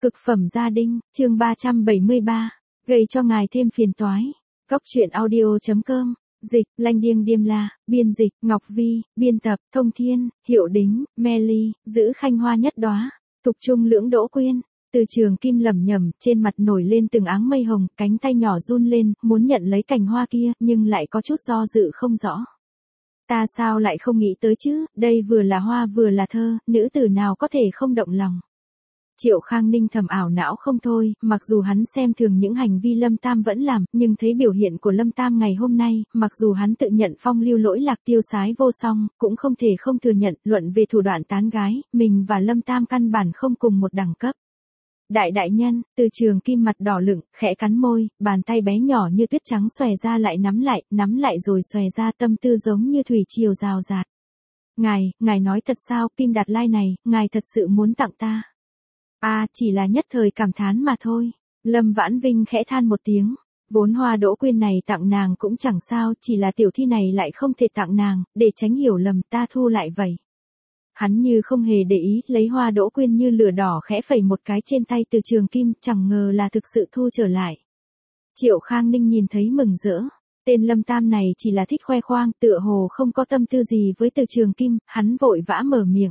Cực phẩm gia đình, chương 373. Gây cho ngài thêm phiền toái. Góc truyện audio.com. Dịch, Lanh Điêng Điềm La, biên dịch, Ngọc Vi, biên tập, Thông Thiên, Hiệu Đính, Melly, giữ Khanh Hoa nhất đóa, Tục Trung Lưỡng Đỗ Quyên. Từ Trường Kim lẩm nhẩm, trên mặt nổi lên từng áng mây hồng, cánh tay nhỏ run lên, muốn nhận lấy cành hoa kia, nhưng lại có chút do dự không rõ. Ta sao lại không nghĩ tới chứ, đây vừa là hoa vừa là thơ, nữ tử nào có thể không động lòng. Triệu Khang Ninh thầm ảo não không thôi, mặc dù hắn xem thường những hành vi Lâm Tam vẫn làm, nhưng thấy biểu hiện của Lâm Tam ngày hôm nay, mặc dù hắn tự nhận phong lưu lỗi lạc tiêu sái vô song, cũng không thể không thừa nhận, luận về thủ đoạn tán gái, mình và Lâm Tam căn bản không cùng một đẳng cấp. Đại nhân, Từ Trường Kim mặt đỏ lửng, khẽ cắn môi, bàn tay bé nhỏ như tuyết trắng xòe ra lại nắm lại rồi xòe ra, tâm tư giống như thủy triều rào rạt. Ngài nói thật sao, Kim Đạt Lai này, ngài thật sự muốn tặng ta? Chỉ là nhất thời cảm thán mà thôi. Lâm Vãn Vinh khẽ than một tiếng. Vốn hoa Đỗ Quyên này tặng nàng cũng chẳng sao, chỉ là tiểu thi này lại không thể tặng nàng, để tránh hiểu lầm ta thu lại vậy. Hắn như không hề để ý, lấy hoa Đỗ Quyên như lửa đỏ khẽ phẩy một cái trên tay Từ Trường Kim, chẳng ngờ là thực sự thu trở lại. Triệu Khang Ninh nhìn thấy mừng rỡ. Tên Lâm Tam này chỉ là thích khoe khoang, tựa hồ không có tâm tư gì với Từ Trường Kim, hắn vội vã mở miệng.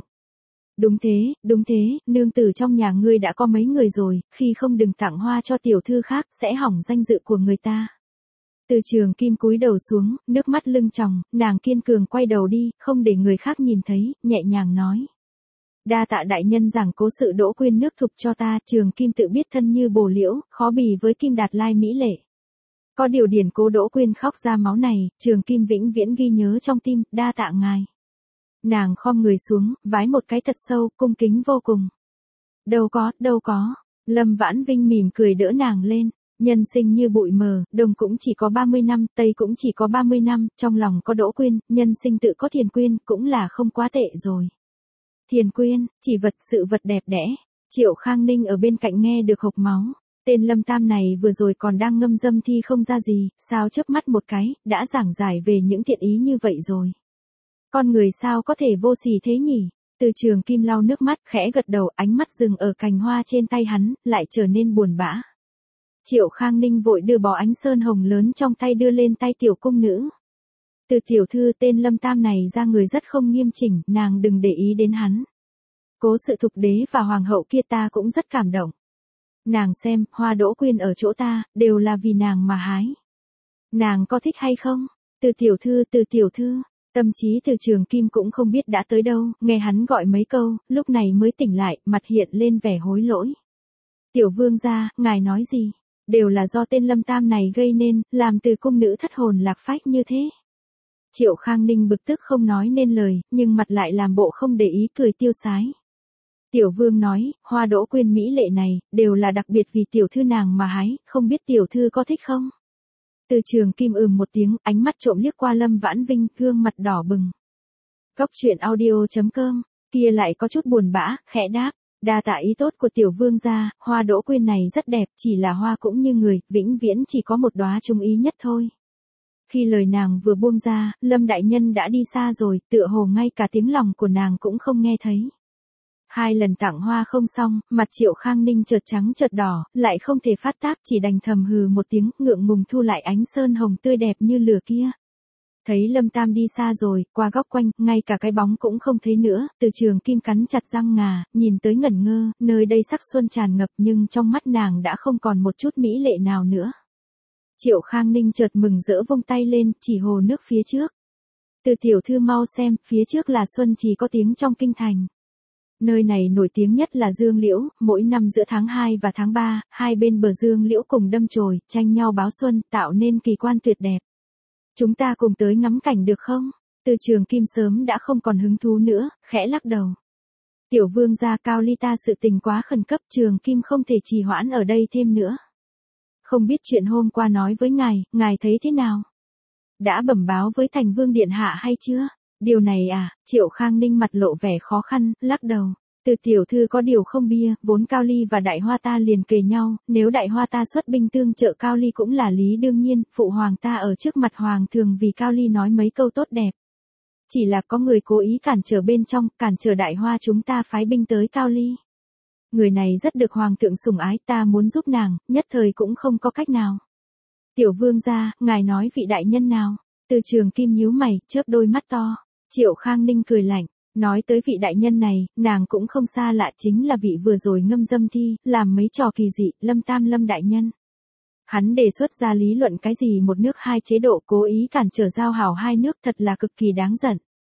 Đúng thế, nương tử trong nhà ngươi đã có mấy người rồi, khi không đừng tặng hoa cho tiểu thư khác, sẽ hỏng danh dự của người ta. Từ Trường Kim cúi đầu xuống, nước mắt lưng tròng, nàng kiên cường quay đầu đi, không để người khác nhìn thấy, nhẹ nhàng nói. Đa tạ đại nhân giảng cố sự Đỗ Quyên nước thục cho ta, Trường Kim tự biết thân như bồ liễu, khó bì với Kim Đạt Lai mỹ lệ. Có điều điển cố Đỗ Quyên khóc ra máu này, Trường Kim vĩnh viễn ghi nhớ trong tim, đa tạ ngài. Nàng khom người xuống, vái một cái thật sâu, cung kính vô cùng. Đâu có. Lâm Vãn Vinh mỉm cười đỡ nàng lên. Nhân sinh như bụi mờ, đông cũng chỉ có 30 năm, tây cũng chỉ có 30 năm, trong lòng có Đỗ Quyên, nhân sinh tự có Thiền Quyên, cũng là không quá tệ rồi. Thiền Quyên, chỉ vật sự vật đẹp đẽ. Triệu Khang Ninh ở bên cạnh nghe được hộc máu. Tên Lâm Tam này vừa rồi còn đang ngâm dâm thi không ra gì, sao chớp mắt một cái, đã giảng giải về những thiện ý như vậy rồi. Con người sao có thể vô sỉ thế nhỉ? Từ Trường Kim lau nước mắt, khẽ gật đầu, ánh mắt dừng ở cành hoa trên tay hắn, lại trở nên buồn bã. Triệu Khang Ninh vội đưa bó ánh sơn hồng lớn trong tay đưa lên tay tiểu cung nữ. Từ tiểu thư, tên Lâm Tam này ra người rất không nghiêm chỉnh, nàng đừng để ý đến hắn. Cố sự thục đế và hoàng hậu kia ta cũng rất cảm động. Nàng xem, hoa Đỗ Quyên ở chỗ ta, đều là vì nàng mà hái. Nàng có thích hay không? Từ tiểu thư. Tâm trí Từ Trường Kim cũng không biết đã tới đâu, nghe hắn gọi mấy câu, lúc này mới tỉnh lại, mặt hiện lên vẻ hối lỗi. Tiểu vương gia, ngài nói gì? Đều là do tên Lâm Tam này gây nên, làm từ cung nữ thất hồn lạc phách như thế. Triệu Khang Ninh bực tức không nói nên lời, nhưng mặt lại làm bộ không để ý, cười tiêu sái. Tiểu vương nói, hoa Đỗ Quyên mỹ lệ này, đều là đặc biệt vì tiểu thư nàng mà hái, không biết tiểu thư có thích không? Từ Trường Kim một tiếng, ánh mắt trộm liếc qua Lâm Vãn Vinh, gương mặt đỏ bừng. Góc truyện audio.com, kia lại có chút buồn bã, khẽ đáp, đa tạ ý tốt của tiểu vương gia, hoa Đỗ Quyên này rất đẹp, chỉ là hoa cũng như người, vĩnh viễn chỉ có một đóa trung ý nhất thôi. Khi lời nàng vừa buông ra, Lâm đại nhân đã đi xa rồi, tựa hồ ngay cả tiếng lòng của nàng cũng không nghe thấy. 2 lần tặng hoa không xong, mặt Triệu Khang Ninh chợt trắng chợt đỏ, lại không thể phát tác, chỉ đành thầm hừ một tiếng, ngượng ngùng thu lại ánh sơn hồng tươi đẹp như lửa kia. Thấy Lâm Tam đi xa rồi, qua góc quanh, ngay cả cái bóng cũng không thấy nữa, Từ Trường Kim cắn chặt răng ngà, nhìn tới ngẩn ngơ, nơi đây sắc xuân tràn ngập nhưng trong mắt nàng đã không còn một chút mỹ lệ nào nữa. Triệu Khang Ninh chợt mừng rỡ vung tay lên, chỉ hồ nước phía trước. Từ tiểu thư mau xem, phía trước là xuân chỉ có tiếng trong kinh thành. Nơi này nổi tiếng nhất là dương liễu, mỗi năm giữa tháng 2 và tháng 3, hai bên bờ dương liễu cùng đâm chồi, tranh nhau báo xuân, tạo nên kỳ quan tuyệt đẹp. Chúng ta cùng tới ngắm cảnh được không? Từ Trường Kim sớm đã không còn hứng thú nữa, khẽ lắc đầu. Tiểu vương gia, Cao Ly ta sự tình quá khẩn cấp, Trường Kim không thể trì hoãn ở đây thêm nữa. Không biết chuyện hôm qua nói với ngài thấy thế nào? Đã bẩm báo với Thành Vương điện hạ hay chưa? Điều này Triệu Khang Ninh mặt lộ vẻ khó khăn, lắc đầu. Từ tiểu thư có điều không bia, vốn Cao Ly và Đại Hoa ta liền kề nhau, nếu Đại Hoa ta xuất binh tương trợ Cao Ly cũng là lý đương nhiên, phụ hoàng ta ở trước mặt hoàng thường vì Cao Ly nói mấy câu tốt đẹp. Chỉ là có người cố ý cản trở bên trong, cản trở Đại Hoa chúng ta phái binh tới Cao Ly. Người này rất được hoàng thượng sủng ái, ta muốn giúp nàng, nhất thời cũng không có cách nào. Tiểu vương gia, ngài nói vị đại nhân nào? Từ Trường Kim nhíu mày, chớp đôi mắt to. Triệu Khang Ninh cười lạnh, nói tới vị đại nhân này, nàng cũng không xa lạ, chính là vị vừa rồi ngâm dâm thi, làm mấy trò kỳ dị, Lâm Tam Lâm đại nhân. Hắn đề xuất ra lý luận cái gì một nước hai chế độ, cố ý cản trở giao hảo hai nước, thật là cực kỳ đáng giận.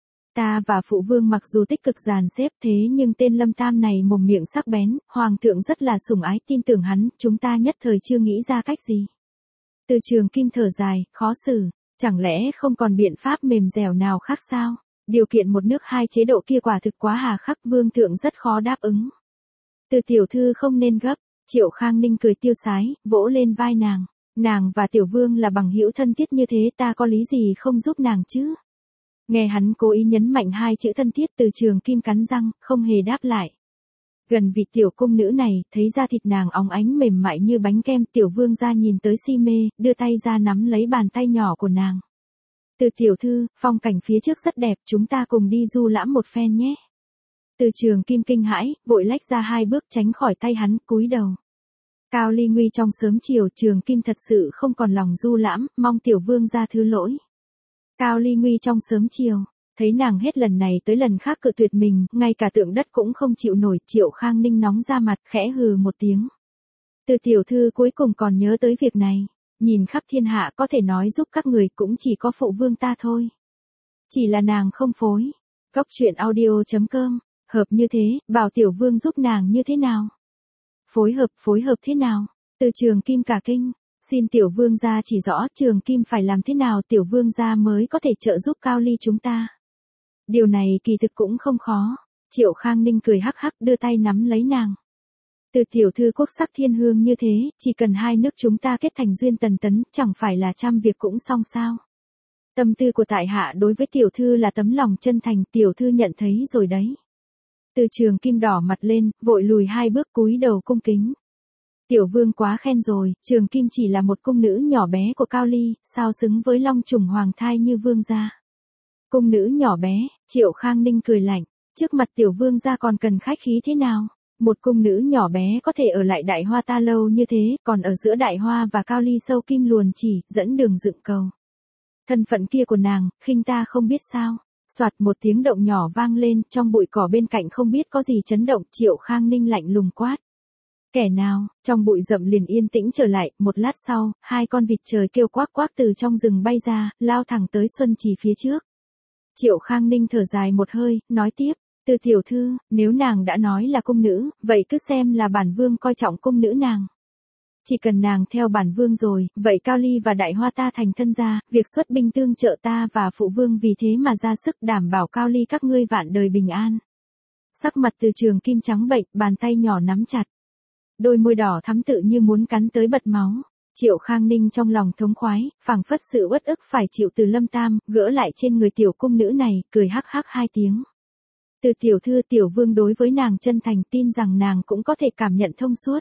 Ta và phụ vương mặc dù tích cực dàn xếp, thế nhưng tên Lâm Tam này mồm miệng sắc bén, hoàng thượng rất là sủng ái, tin tưởng hắn, chúng ta nhất thời chưa nghĩ ra cách gì. Từ Trường Kim thở dài, khó xử, chẳng lẽ không còn biện pháp mềm dẻo nào khác sao? Điều kiện một nước hai chế độ kia quả thực quá hà khắc, vương thượng rất khó đáp ứng. Từ tiểu thư không nên gấp. Triệu Khang Ninh cười tiêu sái, vỗ lên vai nàng. Nàng và tiểu vương là bằng hữu thân thiết như thế, ta có lý gì không giúp nàng chứ? Nghe hắn cố ý nhấn mạnh hai chữ thân thiết, Từ Trường Kim cắn răng, không hề đáp lại. Gần vị tiểu cung nữ này, thấy da thịt nàng óng ánh mềm mại như bánh kem, tiểu vương ra nhìn tới si mê, đưa tay ra nắm lấy bàn tay nhỏ của nàng. Từ tiểu thư, phong cảnh phía trước rất đẹp, chúng ta cùng đi du lãm một phen nhé. Từ Trường Kim kinh hãi, vội lách ra hai bước tránh khỏi tay hắn, cúi đầu. Cao ly nguy trong sớm chiều, Trường Kim thật sự không còn lòng du lãm, mong tiểu vương ra thứ lỗi. Cao ly nguy trong sớm chiều, thấy nàng hết lần này tới lần khác cự tuyệt mình, ngay cả tượng đất cũng không chịu nổi, Triệu Khang Ninh nóng ra mặt, khẽ hừ một tiếng. Từ tiểu thư cuối cùng còn nhớ tới việc này, nhìn khắp thiên hạ có thể nói giúp các người cũng chỉ có phụ vương ta thôi. Chỉ là nàng không phối. Góc truyện audio.com, hợp như thế, bảo tiểu vương giúp nàng như thế nào? Phối hợp thế nào? Từ Trường Kim cả kinh, xin tiểu vương gia chỉ rõ Trường Kim phải làm thế nào tiểu vương gia mới có thể trợ giúp Cao ly chúng ta. Điều này kỳ thực cũng không khó. Triệu Khang Ninh cười hắc hắc đưa tay nắm lấy nàng. Từ tiểu thư quốc sắc thiên hương như thế, chỉ cần hai nước chúng ta kết thành duyên tần tấn, chẳng phải là trăm việc cũng xong sao. Tâm tư của tại hạ đối với tiểu thư là tấm lòng chân thành, tiểu thư nhận thấy rồi đấy. Từ Trường Kim đỏ mặt lên, vội lùi hai bước cúi đầu cung kính. Tiểu vương quá khen rồi, Trường Kim chỉ là một cung nữ nhỏ bé của Cao ly, sao xứng với long trùng hoàng thai như vương gia. Cung nữ nhỏ bé, Triệu Khang Ninh cười lạnh, trước mặt tiểu vương gia còn cần khách khí thế nào? Một cung nữ nhỏ bé có thể ở lại Đại Hoa ta lâu như thế, còn ở giữa Đại Hoa và Cao ly sâu kim luồn chỉ, dẫn đường dựng cầu. Thân phận kia của nàng, khinh ta không biết sao. Soạt một tiếng động nhỏ vang lên, trong bụi cỏ bên cạnh không biết có gì chấn động, Triệu Khang Ninh lạnh lùng quát. Kẻ nào? Trong bụi rậm liền yên tĩnh trở lại, một lát sau, hai con vịt trời kêu quác quác từ trong rừng bay ra, lao thẳng tới Xuân Trì phía trước. Triệu Khang Ninh thở dài một hơi, nói tiếp, Từ tiểu thư, nếu nàng đã nói là cung nữ, vậy cứ xem là bản vương coi trọng cung nữ nàng. Chỉ cần nàng theo bản vương rồi, vậy Cao ly và Đại Hoa ta thành thân gia, việc xuất binh tương trợ ta và phụ vương vì thế mà ra sức đảm bảo Cao ly các ngươi vạn đời bình an. Sắc mặt Từ Trường Kim trắng bệch, bàn tay nhỏ nắm chặt. Đôi môi đỏ thắm tự như muốn cắn tới bật máu. Triệu Khang Ninh trong lòng thống khoái, phảng phất sự uất ức phải chịu từ Lâm Tam, gỡ lại trên người tiểu cung nữ này, cười hắc hắc hai tiếng. Từ tiểu thư tiểu vương đối với nàng chân thành, tin rằng nàng cũng có thể cảm nhận thông suốt.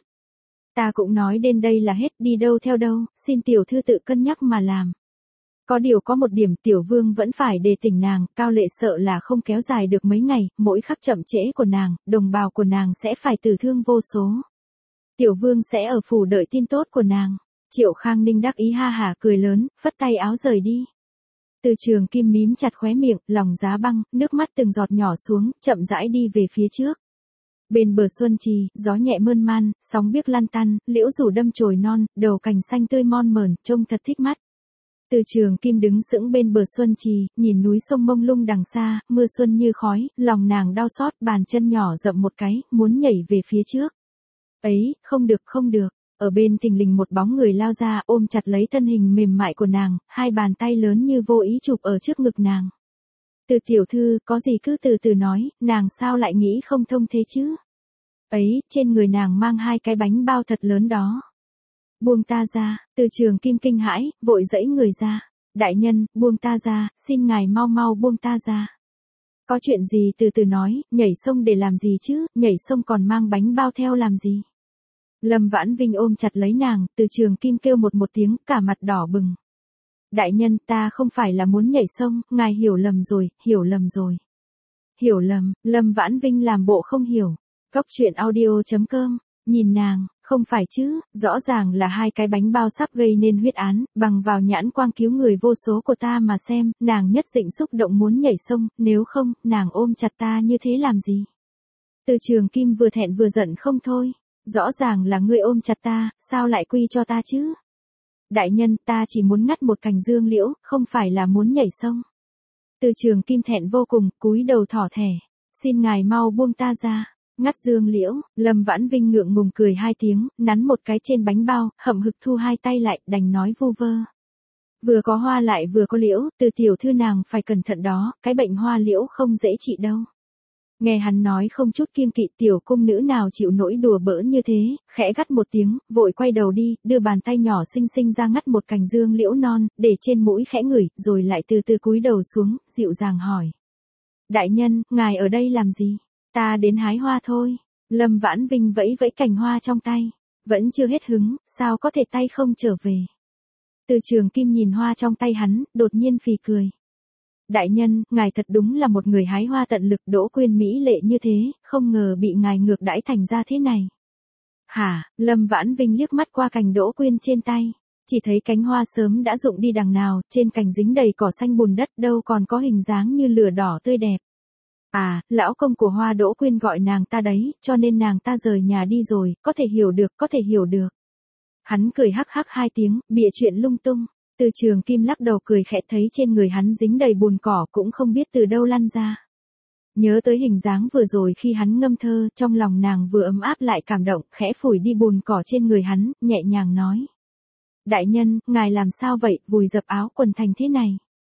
Ta cũng nói đến đây là hết, đi đâu theo đâu, xin tiểu thư tự cân nhắc mà làm. Có điều có một điểm tiểu vương vẫn phải đề tỉnh nàng, Cao lệ sợ là không kéo dài được mấy ngày, mỗi khắc chậm trễ của nàng, đồng bào của nàng sẽ phải tử thương vô số. Tiểu vương sẽ ở phủ đợi tin tốt của nàng. Triệu Khang Ninh đắc ý ha hả cười lớn, phất tay áo rời đi. Từ Trường Kim mím chặt khóe miệng, lòng giá băng, nước mắt từng giọt nhỏ xuống, chậm rãi đi về phía trước. Bên bờ Xuân Trì, gió nhẹ mơn man, sóng biếc lăn tăn, liễu rủ đâm chồi non, đầu cành xanh tươi mon mởn, trông thật thích mắt. Từ Trường Kim đứng sững bên bờ Xuân Trì, nhìn núi sông mông lung đằng xa, mưa xuân như khói, lòng nàng đau xót, bàn chân nhỏ dậm một cái, muốn nhảy về phía trước. Ấy, không được. Ở bên thình lình một bóng người lao ra, ôm chặt lấy thân hình mềm mại của nàng, hai bàn tay lớn như vô ý chụp ở trước ngực nàng. Từ tiểu thư, có gì cứ từ từ nói, nàng sao lại nghĩ không thông thế chứ? Ấy, trên người nàng mang hai cái bánh bao thật lớn đó. Buông ta ra, Từ Trường Kim kinh hãi, vội giãy người ra. Đại nhân, buông ta ra, xin ngài mau mau buông ta ra. Có chuyện gì từ từ nói, nhảy sông để làm gì chứ, nhảy sông còn mang bánh bao theo làm gì? Lâm Vãn Vinh ôm chặt lấy nàng, Từ Trường Kim kêu một tiếng, cả mặt đỏ bừng. Đại nhân, ta không phải là muốn nhảy sông, ngài hiểu lầm rồi. Hiểu lầm, Lâm Vãn Vinh làm bộ không hiểu. Cóc truyện audio.com, nhìn nàng, không phải chứ, rõ ràng là hai cái bánh bao sắp gây nên huyết án, bằng vào nhãn quang cứu người vô số của ta mà xem, nàng nhất định xúc động muốn nhảy sông, nếu không, nàng ôm chặt ta như thế làm gì? Từ Trường Kim vừa thẹn vừa giận không thôi, rõ ràng là ngươi ôm chặt ta, sao lại quy cho ta chứ? Đại nhân, ta chỉ muốn ngắt một cành dương liễu, không phải là muốn nhảy sông. Từ Trường Kim thẹn vô cùng, cúi đầu thỏ thẻ, xin ngài mau buông ta ra. Ngắt dương liễu, Lâm Vãn Vinh ngượng ngùng cười hai tiếng, nắn một cái trên bánh bao, hậm hực thu hai tay lại, đành nói vu vơ. Vừa có hoa lại vừa có liễu, Từ tiểu thư nàng phải cẩn thận đó, cái bệnh hoa liễu không dễ trị đâu. Nghe hắn nói không chút kiêng kỵ, tiểu cung nữ nào chịu nỗi đùa bỡn như thế, khẽ gắt một tiếng, vội quay đầu đi, đưa bàn tay nhỏ xinh xinh ra ngắt một cành dương liễu non, để trên mũi khẽ ngửi, rồi lại từ từ cúi đầu xuống, dịu dàng hỏi. Đại nhân, ngài ở đây làm gì? Ta đến hái hoa thôi. Lâm Vãn Vinh vẫy vẫy cành hoa trong tay. Vẫn chưa hết hứng, sao có thể tay không trở về. Từ Trường Kim nhìn hoa trong tay hắn, đột nhiên phì cười. Đại nhân, ngài thật đúng là một người hái hoa tận lực, Đỗ Quyên mỹ lệ như thế, không ngờ bị ngài ngược đãi thành ra thế này. Hả? Lâm Vãn Vinh liếc mắt qua cành Đỗ Quyên trên tay. Chỉ thấy cánh hoa sớm đã rụng đi đằng nào, trên cành dính đầy cỏ xanh bùn đất, đâu còn có hình dáng như lửa đỏ tươi đẹp. À, lão công của Hoa Đỗ Quyên gọi nàng ta đấy, cho nên nàng ta rời nhà đi rồi, có thể hiểu được, có thể hiểu được. Hắn cười hắc hắc hai tiếng, bịa chuyện lung tung. Từ Trường Kim lắc đầu cười khẽ, thấy trên người hắn dính đầy bùn cỏ cũng không biết từ đâu lăn ra. Nhớ tới hình dáng vừa rồi khi hắn ngâm thơ, trong lòng nàng vừa ấm áp lại cảm động, khẽ phủi đi bùn cỏ trên người hắn, nhẹ nhàng nói. Đại nhân, ngài làm sao vậy, vùi dập áo quần thành thế này.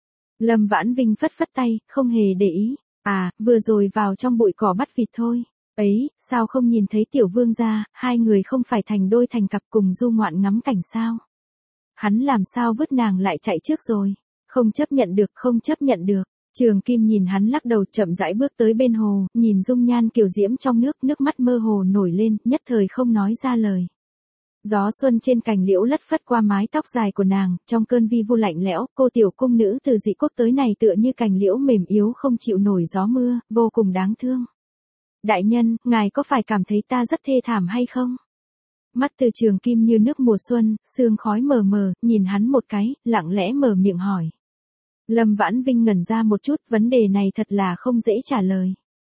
Lâm Vãn Vinh phất phất tay, không hề để ý. À, vừa rồi vào trong bụi cỏ bắt vịt thôi. Ấy, sao không nhìn thấy tiểu vương gia, hai người không phải thành đôi thành cặp cùng du ngoạn ngắm cảnh sao? Hắn làm sao vứt nàng lại chạy trước rồi? Không chấp nhận được, không chấp nhận được. Trường Kim nhìn hắn lắc đầu, chậm rãi bước tới bên hồ, nhìn dung nhan kiều diễm trong nước, nước mắt mơ hồ nổi lên, nhất thời không nói ra lời. Gió xuân trên cành liễu lất phất qua mái tóc dài của nàng, trong cơn vi vu lạnh lẽo, cô tiểu cung nữ từ dị quốc tới này tựa như cành liễu mềm yếu không chịu nổi gió mưa, vô cùng đáng thương. Đại nhân, ngài có phải cảm thấy ta rất thê thảm hay không? Mắt Từ Trường Kim như nước mùa xuân, sương khói mờ mờ, nhìn hắn một cái, lặng lẽ mở miệng hỏi. Lâm Vãn Vinh ngẩn ra một chút, vấn đề này thật là không dễ trả lời.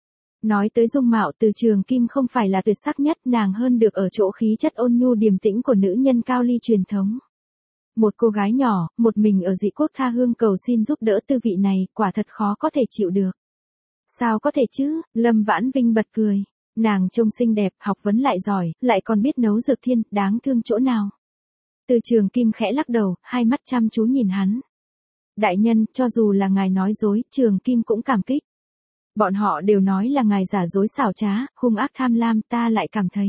Nói tới dung mạo, Từ Trường Kim không phải là tuyệt sắc nhất, nàng hơn được ở chỗ khí chất ôn nhu điềm tĩnh của nữ nhân cao ly truyền thống. Một cô gái nhỏ, một mình ở dị quốc tha hương cầu xin giúp đỡ tư vị này, quả thật khó có thể chịu được. Sao có thể chứ, Lâm Vãn Vinh bật cười. Nàng trông xinh đẹp, học vấn lại giỏi, lại còn biết nấu dược thiên, đáng thương chỗ nào. Từ Trường Kim khẽ lắc đầu, hai mắt chăm chú nhìn hắn. Đại nhân, cho dù là ngài nói dối, Trường Kim cũng cảm kích. Bọn họ đều nói là ngài giả dối xảo trá, hung ác tham lam, ta lại cảm thấy.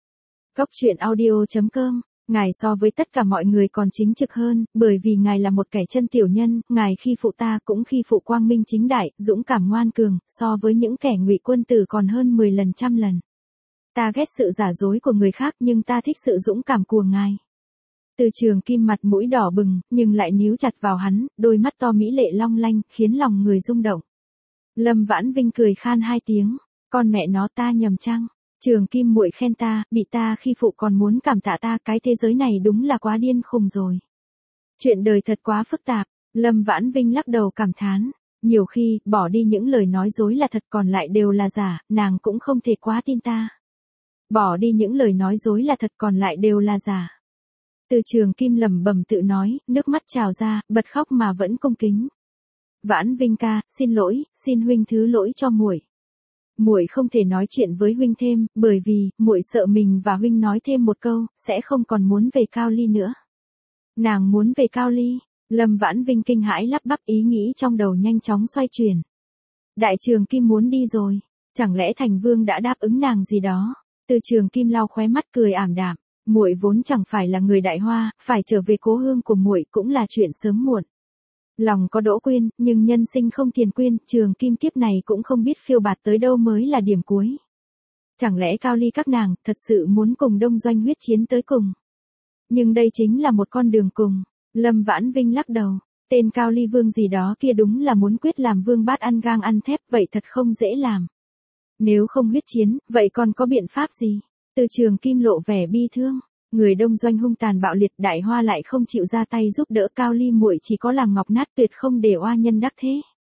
Cóc truyện audio.com, ngài so với tất cả mọi người còn chính trực hơn, bởi vì ngài là một kẻ chân tiểu nhân, ngài khi phụ ta cũng khi phụ quang minh chính đại, dũng cảm ngoan cường, so với những kẻ ngụy quân tử còn hơn 10 lần trăm lần. Ta ghét sự giả dối của người khác nhưng ta thích sự dũng cảm của ngài. Từ Trường Kim mặt mũi đỏ bừng, nhưng lại níu chặt vào hắn, đôi mắt to mỹ lệ long lanh, khiến lòng người rung động. Lâm Vãn Vinh cười khan hai tiếng, con mẹ nó ta nhầm chăng? Trường Kim muội khen ta, bị ta khi phụ còn muốn cảm tạ ta, cái thế giới này đúng là quá điên khùng rồi. Chuyện đời thật quá phức tạp, Lâm Vãn Vinh lắc đầu cảm thán, nhiều khi, bỏ đi những lời nói dối là thật còn lại đều là giả, nàng cũng không thể quá tin ta. Bỏ đi những lời nói dối là thật còn lại đều là giả. Từ Trường Kim lẩm bẩm tự nói, nước mắt trào ra, bật khóc mà vẫn cung kính. Vãn Vinh ca, xin lỗi, xin huynh thứ lỗi cho muội. Muội không thể nói chuyện với huynh thêm, bởi vì muội sợ mình và huynh nói thêm một câu, sẽ không còn muốn về Cao Ly nữa. Nàng muốn về Cao Ly? Lâm Vãn Vinh kinh hãi lắp bắp, ý nghĩ trong đầu nhanh chóng xoay chuyển. Đại Trường Kim muốn đi rồi, chẳng lẽ Thành Vương đã đáp ứng nàng gì đó? Từ Trường Kim lau khóe mắt cười ảm đạm, muội vốn chẳng phải là người Đại Hoa, phải trở về cố hương của muội cũng là chuyện sớm muộn. Lòng có Đỗ Quyên, nhưng nhân sinh không Tiền Quyên, Trường Kim kiếp này cũng không biết phiêu bạt tới đâu mới là điểm cuối. Chẳng lẽ Cao Ly các nàng thật sự muốn cùng Đông Doanh huyết chiến tới cùng? Nhưng đây chính là một con đường cùng. Lâm Vãn Vinh lắc đầu, tên Cao Ly Vương gì đó kia đúng là muốn quyết làm vương bát ăn gang ăn thép, vậy thật không dễ làm. Nếu không huyết chiến, vậy còn có biện pháp gì? Từ Trường Kim lộ vẻ bi thương. Người Đông Doanh hung tàn bạo liệt, Đại Hoa lại không chịu ra tay giúp đỡ, Cao Ly muội chỉ có làm ngọc nát tuyệt không để oa nhân đắc thế.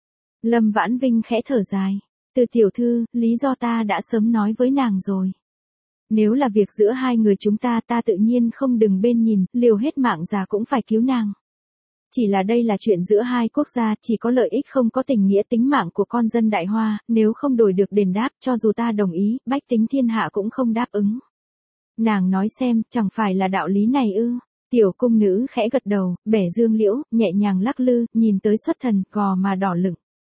Lâm Vãn Vinh khẽ thở dài. Từ tiểu thư, lý do ta đã sớm nói với nàng rồi. Nếu là việc giữa hai người chúng ta, ta tự nhiên không đừng bên nhìn, liều hết mạng già cũng phải cứu nàng. Chỉ là đây là chuyện giữa hai quốc gia, chỉ có lợi ích không có tình nghĩa, tính mạng của con dân Đại Hoa, nếu không đổi được đền đáp, cho dù ta đồng ý, bách tính thiên hạ cũng không đáp ứng. Nàng nói xem, chẳng phải là đạo lý này ư? Tiểu cung nữ khẽ gật đầu, bẻ dương liễu, nhẹ nhàng lắc lư, nhìn tới xuất thần, gò mà đỏ lửng.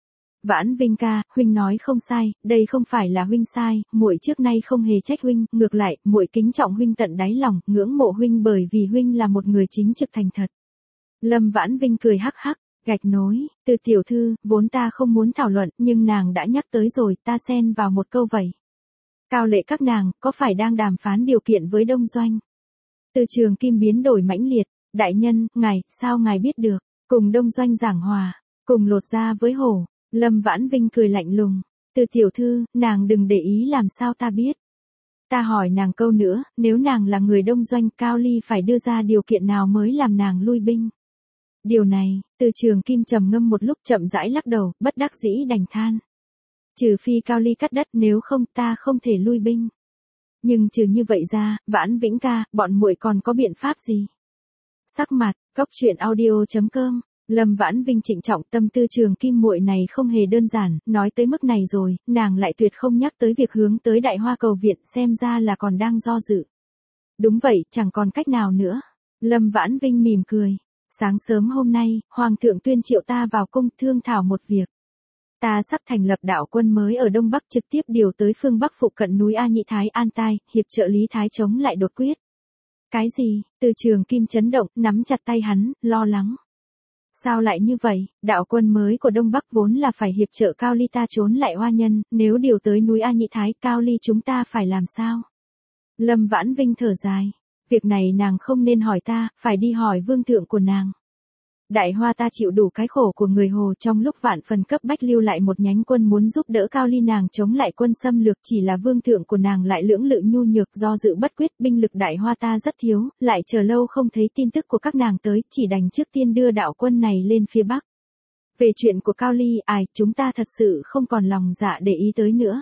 Vãn Vinh ca, huynh nói không sai, đây không phải là huynh sai, muội trước nay không hề trách huynh, ngược lại, muội kính trọng huynh tận đáy lòng, ngưỡng mộ huynh bởi vì huynh là một người chính trực thành thật. Lâm Vãn Vinh cười hắc hắc, gạch nối, Từ tiểu thư, vốn ta không muốn thảo luận, nhưng nàng đã nhắc tới rồi, ta xen vào một câu vậy. Cao lệ các nàng, có phải đang đàm phán điều kiện với Đông Doanh? Từ Trường Kim biến đổi mãnh liệt, đại nhân, ngài, sao ngài biết được, cùng Đông Doanh giảng hòa, cùng lột da với hổ. Lâm Vãn Vinh cười lạnh lùng, Từ tiểu thư, nàng đừng để ý làm sao ta biết. Ta hỏi nàng câu nữa, nếu nàng là người Đông Doanh, Cao Ly phải đưa ra điều kiện nào mới làm nàng lui binh? Điều này, Từ Trường Kim trầm ngâm một lúc chậm rãi lắc đầu, bất đắc dĩ đành than. Trừ phi Cao Ly cắt đất, nếu không ta không thể lui binh. Nhưng trừ như vậy ra, Vãn Vĩnh ca, bọn muội còn có biện pháp gì? Sắc mặt, góc truyện audio.com. Lâm Vãn Vinh trịnh trọng, tâm tư Trường Kim muội này không hề đơn giản, nói tới mức này rồi, nàng lại tuyệt không nhắc tới việc hướng tới Đại Hoa cầu viện, xem ra là còn đang do dự. Đúng vậy, chẳng còn cách nào nữa. Lâm Vãn Vinh mỉm cười. Sáng sớm hôm nay, Hoàng thượng tuyên triệu ta vào cung thương thảo một việc. Ta sắp thành lập đạo quân mới ở Đông Bắc, trực tiếp điều tới phương Bắc phụ cận núi A Nhĩ Thái An Tai, hiệp trợ Lý Thái chống lại đột quyết. Cái gì? Từ Trường Kim chấn động, nắm chặt tay hắn, lo lắng. Sao lại như vậy, đạo quân mới của Đông Bắc vốn là phải hiệp trợ Cao Ly ta trốn lại oa nhân, nếu điều tới núi A Nhĩ Thái, Cao Ly chúng ta phải làm sao? Lâm Vãn Vinh thở dài. Việc này nàng không nên hỏi ta, phải đi hỏi vương thượng của nàng. Đại Hoa ta chịu đủ cái khổ của người Hồ, trong lúc vạn phần cấp bách lưu lại một nhánh quân muốn giúp đỡ Cao Ly nàng chống lại quân xâm lược, chỉ là vương thượng của nàng lại lưỡng lự nhu nhược, do dự bất quyết, binh lực Đại Hoa ta rất thiếu, lại chờ lâu không thấy tin tức của các nàng tới, chỉ đành trước tiên đưa đạo quân này lên phía Bắc. Về chuyện của Cao Ly, chúng ta thật sự không còn lòng dạ để ý tới nữa.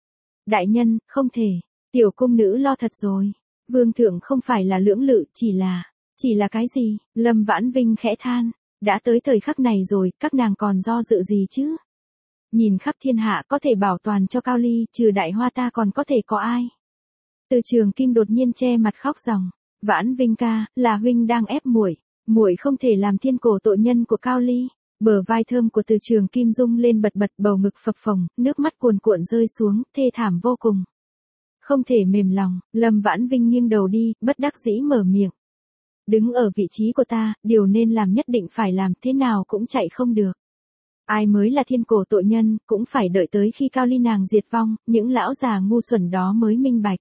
Đại nhân, không thể, tiểu cung nữ lo thật rồi. Vương thượng không phải là lưỡng lự, chỉ là cái gì? Lâm Vãn Vinh khẽ than, đã tới thời khắc này rồi, các nàng còn do dự gì chứ? Nhìn khắp thiên hạ có thể bảo toàn cho Cao Ly, trừ Đại Hoa ta còn có thể có ai? Từ Trường Kim đột nhiên che mặt khóc ròng, Vãn Vinh ca, là huynh đang ép muội, muội không thể làm thiên cổ tội nhân của Cao Ly. Bờ vai thơm của Từ Trường Kim rung lên bật bật, bầu ngực phập phồng, nước mắt cuồn cuộn rơi xuống, thê thảm vô cùng. Không thể mềm lòng, Lâm Vãn Vinh nghiêng đầu đi, bất đắc dĩ mở miệng. Đứng ở vị trí của ta, điều nên làm nhất định phải làm, thế nào cũng chạy không được. Ai mới là thiên cổ tội nhân, cũng phải đợi tới khi Cao Ly nàng diệt vong, những lão già ngu xuẩn đó mới minh bạch.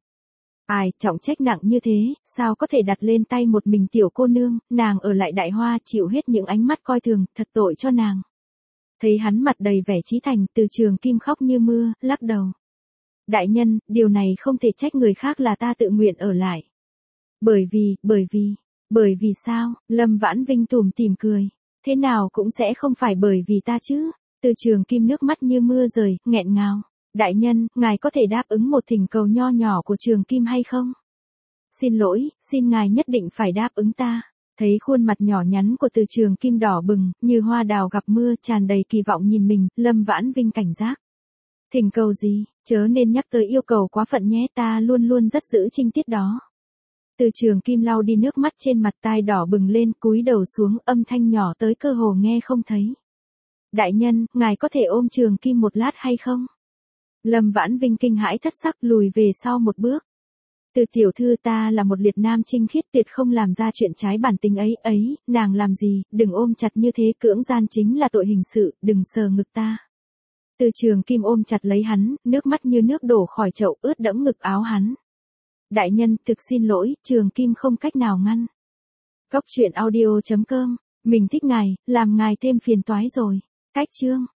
Trọng trách nặng như thế, sao có thể đặt lên tay một mình tiểu cô nương, nàng ở lại Đại Hoa chịu hết những ánh mắt coi thường, thật tội cho nàng. Thấy hắn mặt đầy vẻ chí thành, Từ Trường Kim khóc như mưa, lắc đầu. Đại nhân, điều này không thể trách người khác, là ta tự nguyện ở lại. Bởi vì sao? Lâm Vãn Vinh tủm tỉm cười. Thế nào cũng sẽ không phải bởi vì ta chứ. Từ Trường Kim nước mắt như mưa rơi, nghẹn ngào. Đại nhân, ngài có thể đáp ứng một thỉnh cầu nho nhỏ của Trường Kim hay không? Xin lỗi, xin ngài nhất định phải đáp ứng ta. Thấy khuôn mặt nhỏ nhắn của Từ Trường Kim đỏ bừng, như hoa đào gặp mưa, tràn đầy kỳ vọng nhìn mình, Lâm Vãn Vinh cảnh giác. Thỉnh cầu gì, chớ nên nhắc tới yêu cầu quá phận nhé, ta luôn luôn rất giữ trinh tiết đó. Từ Trường Kim lau đi nước mắt trên mặt, tai đỏ bừng lên, cúi đầu xuống, âm thanh nhỏ tới cơ hồ nghe không thấy. Đại nhân, ngài có thể ôm Trường Kim một lát hay không? Lâm Vãn Vinh kinh hãi thất sắc, lùi về sau một bước. Từ tiểu thư, ta là một liệt nam trinh khiết, tuyệt không làm ra chuyện trái bản tính ấy, nàng làm gì, đừng ôm chặt như thế, cưỡng gian chính là tội hình sự, đừng sờ ngực ta. Từ Trường Kim ôm chặt lấy hắn, nước mắt như nước đổ khỏi chậu, ướt đẫm ngực áo hắn. Đại nhân, thực xin lỗi, Trường Kim không cách nào ngăn. Góc truyện audio.com, mình thích ngài, làm ngài thêm phiền toái rồi. Cách chương.